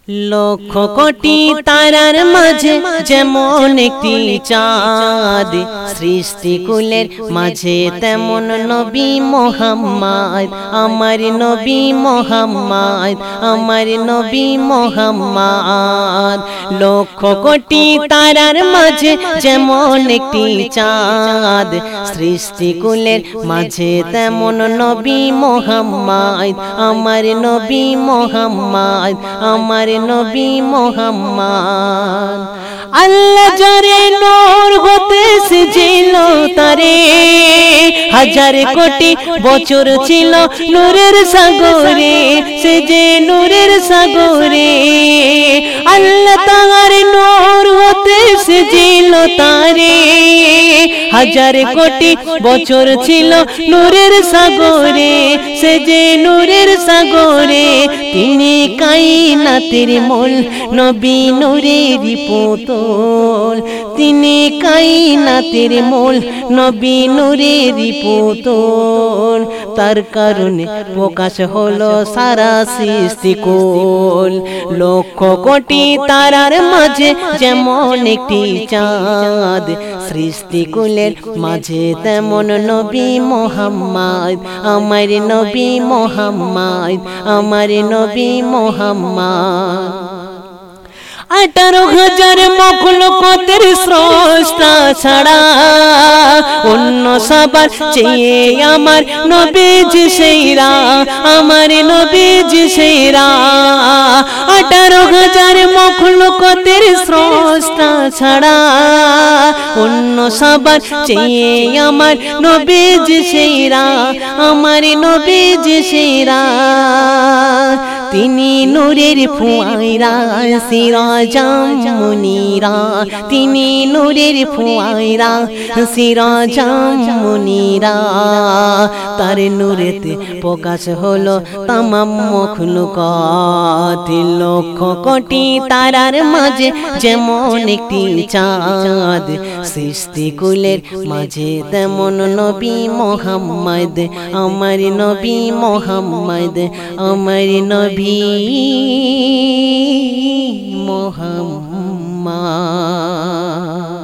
লক্ষ কোটি তারার মাঝে যেমন একটি চাঁদ, সৃষ্টিকুলের মাঝে তেমন নবী মুহাম্মদ, আমার নবী মুহাম্মদ, আমার নবী মুহাম্মদ। লক্ষ কোটি তারার মাঝে যেমন একটি চাঁদ, সৃষ্টিকুলের মাঝে তেমন নবী মুহাম্মদ, আমার নবী মুহাম্মদ, আমার নবী মুহাম্মদ। আল্লাহ যারে নূর হতে সেজেছিল তারে, হাজার কোটি বছর ছিল নূরের সাগরে, সে যে নূরের সাগরে। আল্লাহ তার নূর হতে সেজেছিল তারে, হাজার কোটি বছর ছিল নূরের সাগরে, সে যে নূরের সাগরে। তিনি কায়নাতের মূল নবী নূরের পুতুল, তিনি কায়নাতের মূল নবী নূরের পুতুল। তার কারণে প্রকাশ হলো সারা সৃষ্টিকুল। লক্ষ কোটি তারার মাঝে যেমন একটি চাঁদ, সৃষ্টিকুলের মাঝে তেমন নবী মুহাম্মদ, আমার নবী মুহাম্মদ, আমার নবী মুহাম্মদ। 18,000 মখলুকাতের স্রষ্টা ছাড়া অন্য সবার চেয়ে আমার নবীজি সেরা, আমার নবীজি সেরা। 18,000 মখলুকাতের স্রষ্টা ছাড়া অন্য সবার চেয়ে আমার নবীজি সেরা, আমার নবীজি সেরা। তিনি নূরের ফুয়াইরা সিরাজাম মুনীরা, তিনি নূরের ফুয়াইরা সিরাজাম মুনীরা। তার নূরেতে প্রকাশ হলো তামাম মখলুকাত। লক্ষ কোটি তারার মাঝে যেমন একটি চাঁদ, সৃষ্টিকুলের মাঝে তেমন নবী মুহাম্মদ, আমার নবী মুহাম্মদ, আমার নবী মুহাম্মদ।